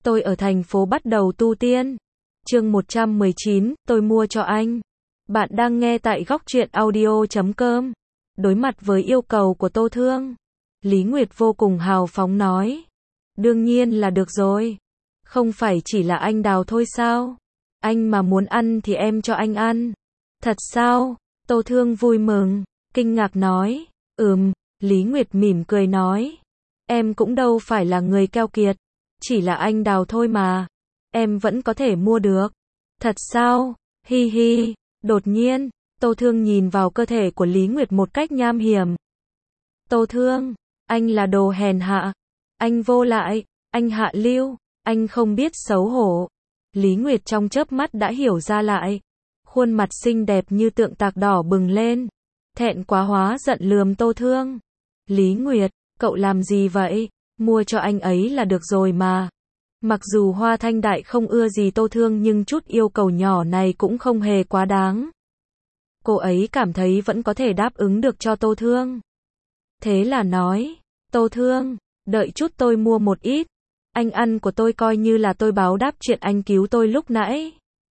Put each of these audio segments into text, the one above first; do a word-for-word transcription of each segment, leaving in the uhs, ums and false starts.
Tôi ở thành phố bắt đầu tu tiên. Chương một trăm mười chín, tôi mua cho anh. Bạn đang nghe tại góc truyện audio chấm com. Đối mặt với yêu cầu của Tô Thương, Lý Nguyệt vô cùng hào phóng nói. Đương nhiên là được rồi. Không phải chỉ là anh đào thôi sao? Anh mà muốn ăn thì em cho anh ăn. Thật sao? Tô Thương vui mừng, kinh ngạc nói. Ừm, Lý Nguyệt mỉm cười nói. Em cũng đâu phải là người keo kiệt. Chỉ là anh đào thôi mà. Em vẫn có thể mua được. Thật sao? Hi hi. Đột nhiên, Tô Thương nhìn vào cơ thể của Lý Nguyệt một cách nham hiểm. Tô Thương, anh là đồ hèn hạ. Anh vô lại, anh hạ lưu, anh không biết xấu hổ. Lý Nguyệt trong chớp mắt đã hiểu ra lại. Khuôn mặt xinh đẹp như tượng tạc đỏ bừng lên. Thẹn quá hóa giận lườm Tô Thương. Lý Nguyệt, cậu làm gì vậy? Mua cho anh ấy là được rồi mà. Mặc dù Hoa Thanh Đại không ưa gì Tô Thương nhưng chút yêu cầu nhỏ này cũng không hề quá đáng. Cô ấy cảm thấy vẫn có thể đáp ứng được cho Tô Thương. Thế là nói, Tô Thương, đợi chút tôi mua một ít. Anh ăn của tôi coi như là tôi báo đáp chuyện anh cứu tôi lúc nãy.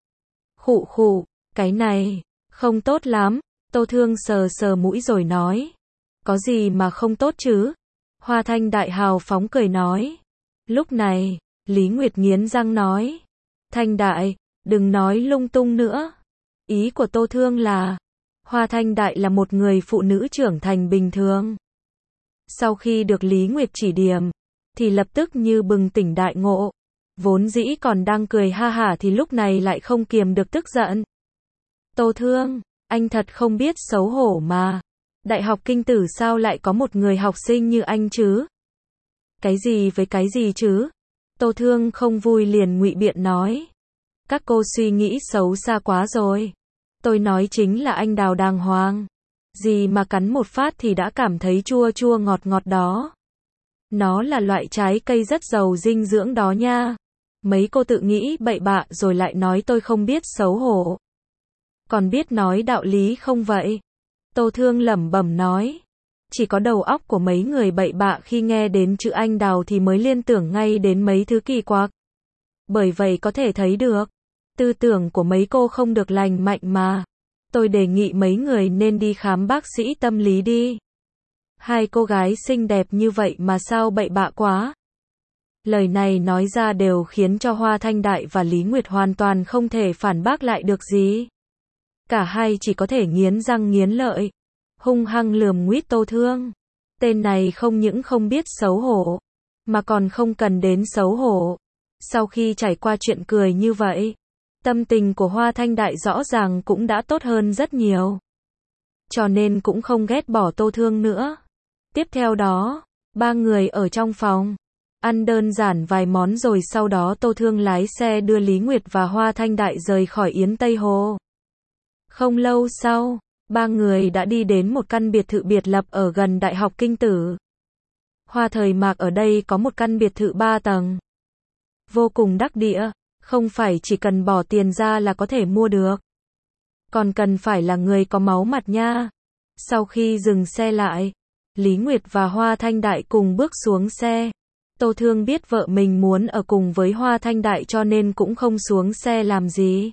Khụ khụ, cái này, không tốt lắm. Tô Thương sờ sờ mũi rồi nói. Có gì mà không tốt chứ? Hoa Thanh Đại hào phóng cười nói. Lúc này, Lý Nguyệt nghiến răng nói. Thanh Đại, đừng nói lung tung nữa. Ý của Tô Thương là, Hoa Thanh Đại là một người phụ nữ trưởng thành bình thường. Sau khi được Lý Nguyệt chỉ điểm, thì lập tức như bừng tỉnh đại ngộ. Vốn dĩ còn đang cười ha hả thì lúc này lại không kiềm được tức giận. Tô Thương, anh thật không biết xấu hổ mà. Đại học Kinh Tử sao lại có một người học sinh như anh chứ? Cái gì với cái gì chứ? Tô Thương không vui liền ngụy biện nói. Các cô suy nghĩ xấu xa quá rồi. Tôi nói chính là anh đào đàng hoàng. Gì mà cắn một phát thì đã cảm thấy chua chua ngọt ngọt đó. Nó là loại trái cây rất giàu dinh dưỡng đó nha. Mấy cô tự nghĩ bậy bạ rồi lại nói tôi không biết xấu hổ. Còn biết nói đạo lý không vậy? Tô Thương lẩm bẩm nói. Chỉ có đầu óc của mấy người bậy bạ khi nghe đến chữ anh đào thì mới liên tưởng ngay đến mấy thứ kỳ quặc. Bởi vậy có thể thấy được, tư tưởng của mấy cô không được lành mạnh mà. Tôi đề nghị mấy người nên đi khám bác sĩ tâm lý đi. Hai cô gái xinh đẹp như vậy mà sao bậy bạ quá. Lời này nói ra đều khiến cho Hoa Thanh Đại và Lý Nguyệt hoàn toàn không thể phản bác lại được gì. Cả hai chỉ có thể nghiến răng nghiến lợi, hung hăng lườm nguýt Tô Thương. Tên này không những không biết xấu hổ, mà còn không cần đến xấu hổ. Sau khi trải qua chuyện cười như vậy, tâm tình của Hoa Thanh Đại rõ ràng cũng đã tốt hơn rất nhiều. Cho nên cũng không ghét bỏ Tô Thương nữa. Tiếp theo đó, ba người ở trong phòng, ăn đơn giản vài món rồi sau đó Tô Thương lái xe đưa Lý Nguyệt và Hoa Thanh Đại rời khỏi Yến Tây Hồ. Không lâu sau, ba người đã đi đến một căn biệt thự biệt lập ở gần Đại học Kinh Tử. Hoa Thời Mạc ở đây có một căn biệt thự ba tầng. Vô cùng đắc địa, không phải chỉ cần bỏ tiền ra là có thể mua được. Còn cần phải là người có máu mặt nha. Sau khi dừng xe lại, Lý Nguyệt và Hoa Thanh Đại cùng bước xuống xe. Tô Thương biết vợ mình muốn ở cùng với Hoa Thanh Đại cho nên cũng không xuống xe làm gì.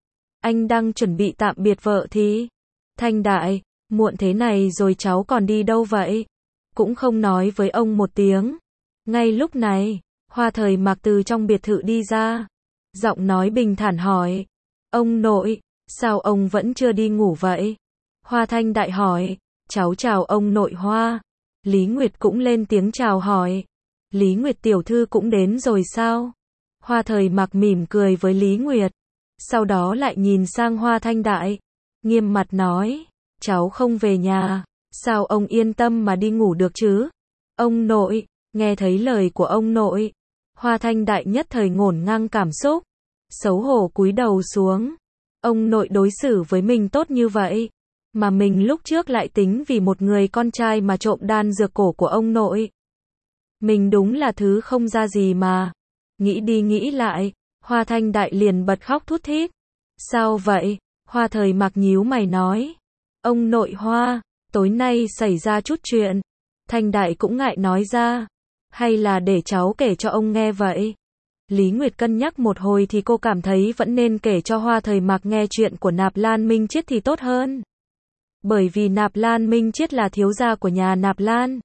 Anh đang chuẩn bị tạm biệt vợ thì. Thanh Đại, muộn thế này rồi cháu còn đi đâu vậy? Cũng không nói với ông một tiếng. Ngay lúc này, Hoa Thời Mạc từ trong biệt thự đi ra. Giọng nói bình thản hỏi. Ông nội, sao ông vẫn chưa đi ngủ vậy? Hoa Thanh Đại hỏi. Cháu chào ông nội Hoa. Lý Nguyệt cũng lên tiếng chào hỏi. Lý Nguyệt tiểu thư cũng đến rồi sao? Hoa Thời Mạc mỉm cười với Lý Nguyệt. Sau đó lại nhìn sang Hoa Thanh Đại. Nghiêm mặt nói. Cháu không về nhà. Sao ông yên tâm mà đi ngủ được chứ? Ông nội, nghe thấy lời của ông nội. Hoa Thanh Đại nhất thời ngổn ngang cảm xúc. Xấu hổ cúi đầu xuống. Ông nội đối xử với mình tốt như vậy. Mà mình lúc trước lại tính vì một người con trai mà trộm đan dược cổ của ông nội. Mình đúng là thứ không ra gì mà. Nghĩ đi nghĩ lại, Hoa Thanh Đại liền bật khóc thút thít. Sao vậy? Hoa Thời Mạc nhíu mày nói. Ông nội Hoa, tối nay xảy ra chút chuyện. Thanh Đại cũng ngại nói ra. Hay là để cháu kể cho ông nghe vậy? Lý Nguyệt cân nhắc một hồi thì cô cảm thấy vẫn nên kể cho Hoa Thời Mạc nghe chuyện của Nạp Lan Minh Chiết thì tốt hơn. Bởi vì Nạp Lan Minh Chiết là thiếu gia của nhà Nạp Lan.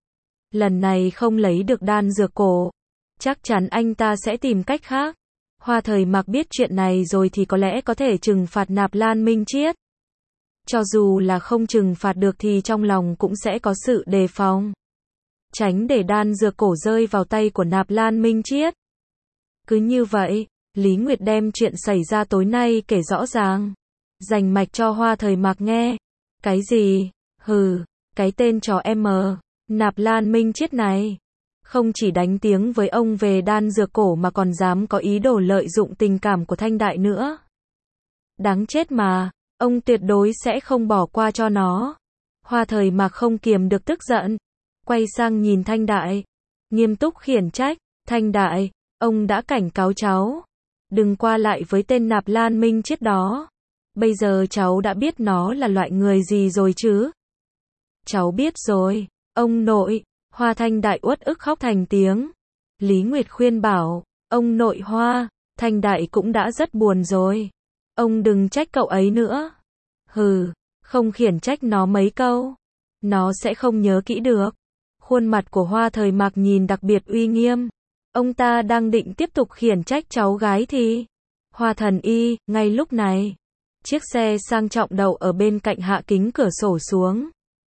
Lần này không lấy được đan dược cổ, chắc chắn anh ta sẽ tìm cách khác. Hoa Thời Mạc biết chuyện này rồi thì có lẽ có thể trừng phạt Nạp Lan Minh Chiết. Cho dù là không trừng phạt được thì trong lòng cũng sẽ có sự đề phòng. Tránh để đan dược cổ rơi vào tay của Nạp Lan Minh Chiết. Cứ như vậy, Lý Nguyệt đem chuyện xảy ra tối nay kể rõ ràng. Dành mạch cho Hoa Thời Mạc nghe. Cái gì? Hừ, cái tên chó em, Nạp Lan Minh Chiết này. Không chỉ đánh tiếng với ông về đan dược cổ mà còn dám có ý đồ lợi dụng tình cảm của Thanh Đại nữa. Đáng chết mà, ông tuyệt đối sẽ không bỏ qua cho nó. Hoa Thời Mạc không kiềm được tức giận. Quay sang nhìn Thanh Đại. Nghiêm túc khiển trách. Thanh Đại, ông đã cảnh cáo cháu. Đừng qua lại với tên Nạp Lan Minh Chiết đó. Bây giờ cháu đã biết nó là loại người gì rồi chứ? Cháu biết rồi, ông nội. Hoa Thanh Đại uất ức khóc thành tiếng. Lý Nguyệt khuyên bảo, ông nội Hoa, Thanh Đại cũng đã rất buồn rồi. Ông đừng trách cậu ấy nữa. Hừ, không khiển trách nó mấy câu. Nó sẽ không nhớ kỹ được. Khuôn mặt của Hoa Thời Mạc nhìn đặc biệt uy nghiêm. Ông ta đang định tiếp tục khiển trách cháu gái thì Hoa Thần Y, ngay lúc này, chiếc xe sang trọng đậu ở bên cạnh hạ kính cửa sổ xuống.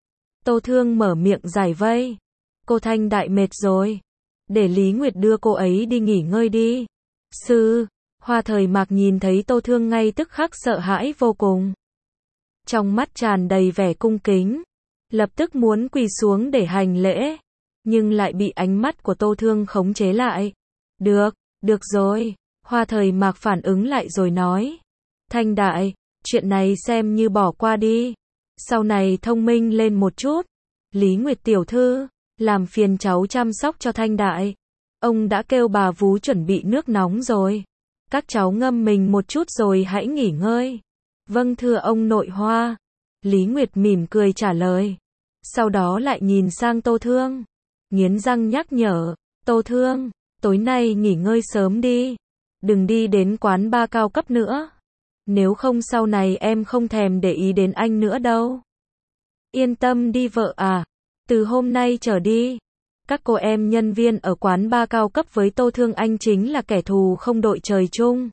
Tô Thương mở miệng giải vây. Cô Thanh Đại mệt rồi. Để Lý Nguyệt đưa cô ấy đi nghỉ ngơi đi. Sư, Hoa Thời Mạc nhìn thấy Tô Thương ngay tức khắc sợ hãi vô cùng. Trong mắt tràn đầy vẻ cung kính. Lập tức muốn quỳ xuống để hành lễ. Nhưng lại bị ánh mắt của Tô Thương khống chế lại. Được, được rồi. Hoa Thời Mạc phản ứng lại rồi nói. Thanh Đại, chuyện này xem như bỏ qua đi. Sau này thông minh lên một chút. Lý Nguyệt tiểu thư, làm phiền cháu chăm sóc cho Thanh Đại. Ông đã kêu bà vú chuẩn bị nước nóng rồi. Các cháu ngâm mình một chút rồi hãy nghỉ ngơi. Vâng thưa ông nội Hoa. Lý Nguyệt mỉm cười trả lời. Sau đó lại nhìn sang Tô Thương. Nghiến răng nhắc nhở. Tô Thương, tối nay nghỉ ngơi sớm đi. Đừng đi đến quán bar cao cấp nữa. Nếu không sau này em không thèm để ý đến anh nữa đâu. Yên tâm đi vợ à. Từ hôm nay trở đi, các cô em nhân viên ở quán bar cao cấp với Tô Thương anh chính là kẻ thù không đội trời chung.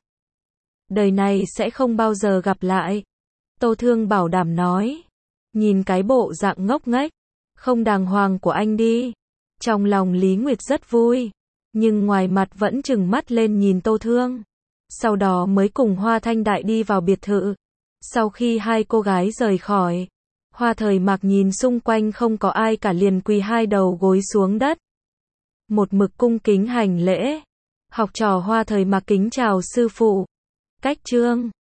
Đời này sẽ không bao giờ gặp lại. Tô Thương bảo đảm nói. Nhìn cái bộ dạng ngốc nghếch, không đàng hoàng của anh đi. Trong lòng Lý Nguyệt rất vui, nhưng ngoài mặt vẫn trừng mắt lên nhìn Tô Thương. Sau đó mới cùng Hoa Thanh Đại đi vào biệt thự. Sau khi hai cô gái rời khỏi, Hoa Thời Mạc nhìn xung quanh không có ai cả liền quỳ hai đầu gối xuống đất. Một mực cung kính hành lễ. Học trò Hoa Thời Mạc kính chào sư phụ. Cách chương